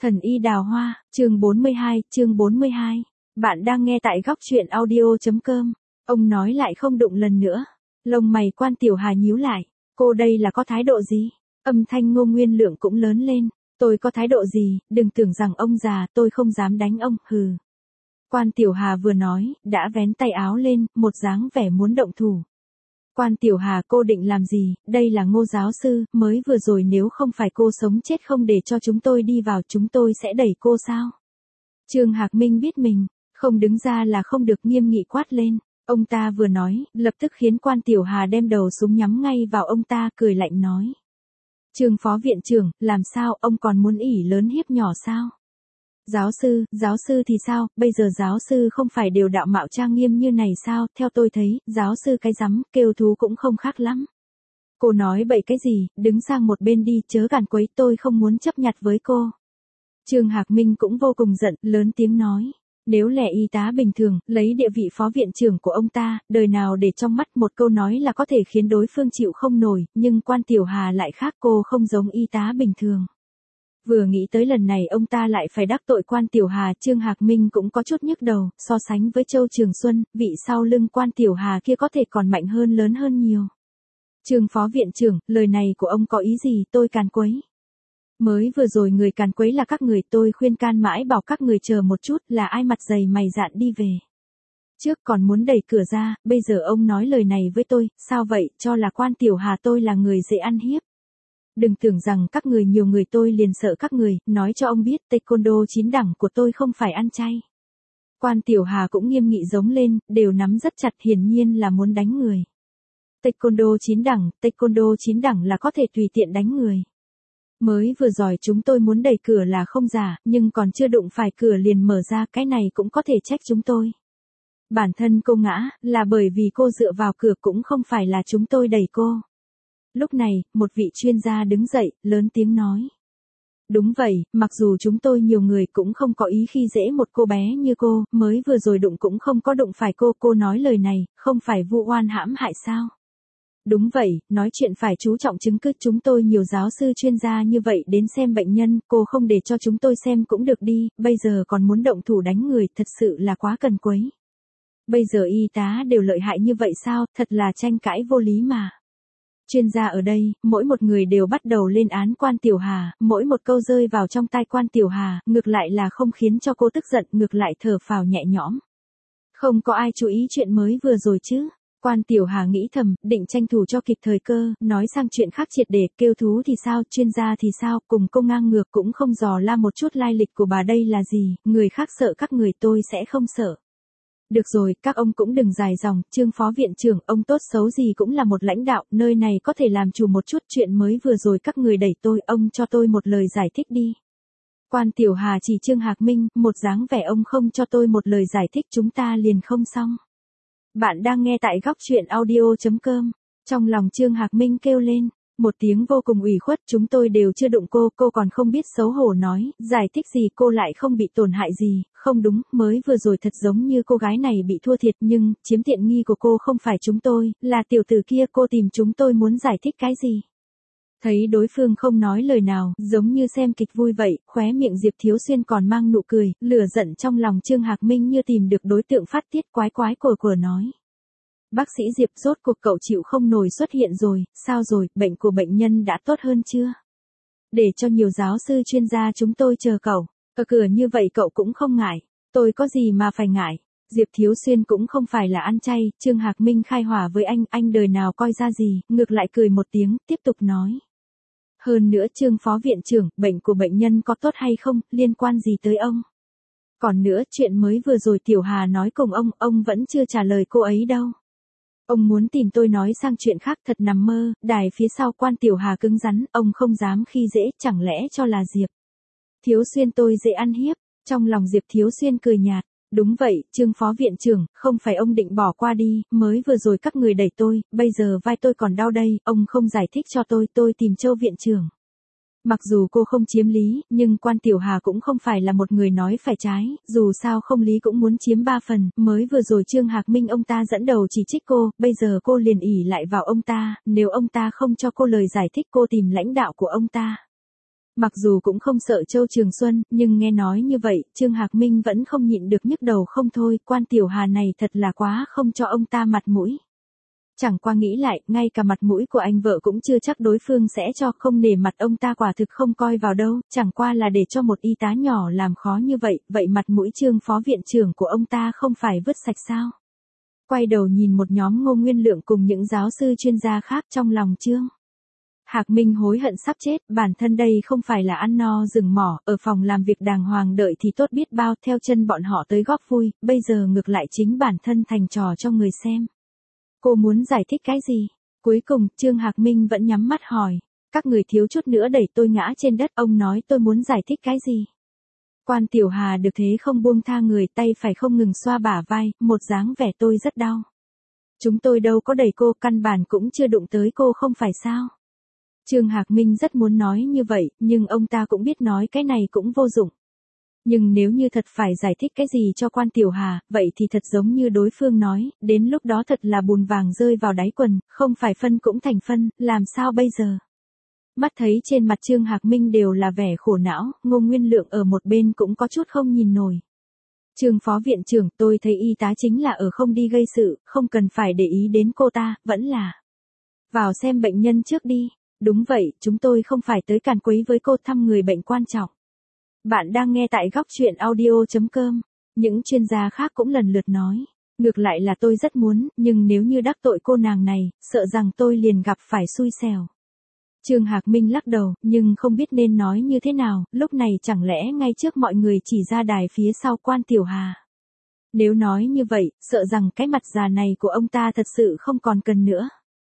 Thần y đào hoa, chương 42. Bạn đang nghe tại góc truyện audio.com. Ông nói lại không đụng lần nữa. Lông mày Quan Tiểu Hà nhíu lại. Cô đây là có thái độ gì? Âm thanh Ngô Nguyên Lượng cũng lớn lên. Tôi có thái độ gì, đừng tưởng rằng ông già, tôi không dám đánh ông, hừ. Quan Tiểu Hà vừa nói, đã vén tay áo lên, một dáng vẻ muốn động thủ. Quan Tiểu Hà, cô định làm gì? Đây là Ngô giáo sư, mới vừa rồi nếu không phải cô sống chết không để cho chúng tôi đi vào, chúng tôi sẽ đẩy cô sao? Trương Hạc Minh biết mình không đứng ra là không được, nghiêm nghị quát lên. Ông ta vừa nói, lập tức khiến Quan Tiểu Hà đem đầu súng nhắm ngay vào ông ta, cười lạnh nói. Trương phó viện trưởng, làm sao, ông còn muốn ỷ lớn hiếp nhỏ sao? Giáo sư thì sao, bây giờ giáo sư không phải đều đạo mạo trang nghiêm như này sao, theo tôi thấy, giáo sư cái rắm, kêu thú cũng không khác lắm. Cô nói bậy cái gì, đứng sang một bên đi, chớ gàn quấy, tôi không muốn chấp nhặt với cô. Trương Hạc Minh cũng vô cùng giận, lớn tiếng nói. Nếu lẻ y tá bình thường, lấy địa vị phó viện trưởng của ông ta, đời nào để trong mắt một câu nói là có thể khiến đối phương chịu không nổi, nhưng Quan Tiểu Hà lại khác, cô không giống y tá bình thường. Vừa nghĩ tới lần này ông ta lại phải đắc tội Quan Tiểu Hà, Trương Hạc Minh cũng có chút nhức đầu, so sánh với Châu Trường Xuân, vị sau lưng Quan Tiểu Hà kia có thể còn mạnh hơn, lớn hơn nhiều. Trương phó viện trưởng, lời này của ông có ý gì, tôi càn quấy. Mới vừa rồi người càn quấy là các người, tôi khuyên can mãi bảo các người chờ một chút, là ai mặt dày mày dạn đi về. Trước còn muốn đẩy cửa ra, bây giờ ông nói lời này với tôi, sao vậy, cho là Quan Tiểu Hà tôi là người dễ ăn hiếp. Đừng tưởng rằng các người nhiều người tôi liền sợ các người, nói cho ông biết taekwondo 9 đẳng của tôi không phải ăn chay. Quan Tiểu Hà cũng nghiêm nghị giống lên, đều nắm rất chặt, hiển nhiên là muốn đánh người. Taekwondo 9 đẳng là có thể tùy tiện đánh người. Mới vừa rồi chúng tôi muốn đẩy cửa là không giả, nhưng còn chưa đụng phải cửa liền mở ra, cái này cũng có thể trách chúng tôi. Bản thân cô ngã, là bởi vì cô dựa vào cửa, cũng không phải là chúng tôi đẩy cô. Lúc này, một vị chuyên gia đứng dậy, lớn tiếng nói. Đúng vậy, mặc dù chúng tôi nhiều người cũng không có ý khi dễ một cô bé như cô, mới vừa rồi đụng cũng không có đụng phải cô nói lời này, không phải vu oan hãm hại sao? Đúng vậy, nói chuyện phải chú trọng chứng cứ, chúng tôi nhiều giáo sư chuyên gia như vậy đến xem bệnh nhân, cô không để cho chúng tôi xem cũng được đi, bây giờ còn muốn động thủ đánh người, thật sự là quá cần quấy. Bây giờ y tá đều lợi hại như vậy sao, thật là tranh cãi vô lý mà. Chuyên gia ở đây, mỗi một người đều bắt đầu lên án Quan Tiểu Hà, mỗi một câu rơi vào trong tai Quan Tiểu Hà, ngược lại là không khiến cho cô tức giận, ngược lại thở phào nhẹ nhõm. Không có ai chú ý chuyện mới vừa rồi chứ. Quan Tiểu Hà nghĩ thầm, định tranh thủ cho kịp thời cơ, nói sang chuyện khác triệt để, kêu thú thì sao, chuyên gia thì sao, cùng cô ngang ngược cũng không dò la một chút lai lịch của bà đây là gì, người khác sợ các người, tôi sẽ không sợ. Được rồi, các ông cũng đừng dài dòng, Trương phó viện trưởng, ông tốt xấu gì cũng là một lãnh đạo, nơi này có thể làm chủ một chút, chuyện mới vừa rồi các người đẩy tôi, ông cho tôi một lời giải thích đi. Quan Tiểu Hà chỉ Trương Hạc Minh, một dáng vẻ ông không cho tôi một lời giải thích chúng ta liền không xong. Bạn đang nghe tại góc truyện audio.com. Trong lòng Trương Hạc Minh kêu lên, một tiếng vô cùng ủy khuất, chúng tôi đều chưa đụng cô còn không biết xấu hổ nói, giải thích gì, cô lại không bị tổn hại gì, không đúng, mới vừa rồi thật giống như cô gái này bị thua thiệt, nhưng, chiếm tiện nghi của cô không phải chúng tôi, là tiểu tử kia, cô tìm chúng tôi muốn giải thích cái gì. Thấy đối phương không nói lời nào, giống như xem kịch vui vậy, khóe miệng Diệp Thiếu Xuyên còn mang nụ cười, lửa giận trong lòng Trương Hạc Minh như tìm được đối tượng phát tiết, quái của nói. Bác sĩ Diệp, rốt cuộc cậu chịu không nổi xuất hiện rồi, sao rồi, bệnh của bệnh nhân đã tốt hơn chưa? Để cho nhiều giáo sư chuyên gia chúng tôi chờ cậu, ở cửa như vậy cậu cũng không ngại, tôi có gì mà phải ngại. Diệp Thiếu Xuyên cũng không phải là ăn chay, Trương Hạc Minh khai hỏa với anh đời nào coi ra gì, ngược lại cười một tiếng, tiếp tục nói. Hơn nữa Trương phó viện trưởng, bệnh của bệnh nhân có tốt hay không, liên quan gì tới ông? Còn nữa, chuyện mới vừa rồi Tiểu Hà nói cùng ông vẫn chưa trả lời cô ấy đâu. Ông muốn tìm tôi nói sang chuyện khác, thật nằm mơ, đài phía sau Quan Tiểu Hà cứng rắn, ông không dám khi dễ, chẳng lẽ cho là Diệp Thiếu Xuyên tôi dễ ăn hiếp, trong lòng Diệp Thiếu Xuyên cười nhạt. Đúng vậy, Trương phó viện trưởng, không phải ông định bỏ qua đi, mới vừa rồi các người đẩy tôi, bây giờ vai tôi còn đau đây, ông không giải thích cho tôi tìm Châu viện trưởng. Mặc dù cô không chiếm lý, nhưng Quan Tiểu Hà cũng không phải là một người nói phải trái, dù sao không lý cũng muốn chiếm 3 phần, mới vừa rồi Trương Hạc Minh ông ta dẫn đầu chỉ trích cô, bây giờ cô liền ỷ lại vào ông ta, nếu ông ta không cho cô lời giải thích cô tìm lãnh đạo của ông ta. Mặc dù cũng không sợ Châu Trường Xuân, nhưng nghe nói như vậy, Trương Hạc Minh vẫn không nhịn được nhức đầu không thôi, quan Tiểu Hà này thật là quá không cho ông ta mặt mũi. Chẳng qua nghĩ lại, ngay cả mặt mũi của anh vợ cũng chưa chắc đối phương sẽ cho, không nể mặt ông ta quả thực không coi vào đâu, chẳng qua là để cho một y tá nhỏ làm khó như vậy, vậy mặt mũi Trương phó viện trưởng của ông ta không phải vứt sạch sao? Quay đầu nhìn một nhóm Ngô Nguyên Lượng cùng những giáo sư chuyên gia khác, trong lòng Trương Hạc Minh hối hận sắp chết, bản thân đây không phải là ăn no rừng mỏ, ở phòng làm việc đàng hoàng đợi thì tốt biết bao, theo chân bọn họ tới góp vui, bây giờ ngược lại chính bản thân thành trò cho người xem. Cô muốn giải thích cái gì? Cuối cùng, Trương Hạc Minh vẫn nhắm mắt hỏi. Các người thiếu chút nữa đẩy tôi ngã trên đất, ông nói tôi muốn giải thích cái gì? Quan Tiểu Hà được thế không buông tha người, tay phải không ngừng xoa bả vai, một dáng vẻ tôi rất đau. Chúng tôi đâu có đẩy cô, căn bản cũng chưa đụng tới cô không phải sao? Trương Hạc Minh rất muốn nói như vậy, nhưng ông ta cũng biết nói cái này cũng vô dụng. Nhưng nếu như thật phải giải thích cái gì cho quan Tiểu Hà, vậy thì thật giống như đối phương nói, đến lúc đó thật là bùn vàng rơi vào đáy quần, không phải phân cũng thành phân, làm sao bây giờ? Mắt thấy trên mặt Trương Hạc Minh đều là vẻ khổ não, Ngô Nguyên Lượng ở một bên cũng có chút không nhìn nổi. Trương phó viện trưởng, tôi thấy y tá chính là ở không đi gây sự, không cần phải để ý đến cô ta, vẫn là vào xem bệnh nhân trước đi. Đúng vậy, chúng tôi không phải tới càn quấy với cô, thăm người bệnh quan trọng. Bạn đang nghe tại góc truyện audio.com. Những chuyên gia khác cũng lần lượt nói. Ngược lại là tôi rất muốn, nhưng nếu như đắc tội cô nàng này, sợ rằng tôi liền gặp phải xui xẻo. Trương Hạc Minh lắc đầu, nhưng không biết nên nói như thế nào, lúc này chẳng lẽ ngay trước mọi người chỉ ra đài phía sau quan Tiểu Hà. Nếu nói như vậy, sợ rằng cái mặt già này của ông ta thật sự không còn cần nữa.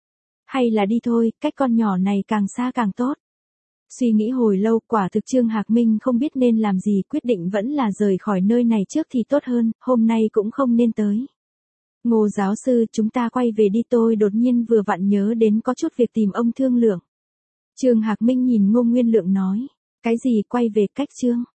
Hay là đi thôi, cách con nhỏ này càng xa càng tốt. Suy nghĩ hồi lâu, quả thực Trương Hạc Minh không biết nên làm gì, quyết định vẫn là rời khỏi nơi này trước thì tốt hơn, hôm nay cũng không nên tới. Ngô giáo sư, chúng ta quay về đi, tôi đột nhiên vừa vặn nhớ đến có chút việc tìm ông thương lượng. Trương Hạc Minh nhìn Ngô Nguyên Lượng nói, cái gì quay về, cách Trương?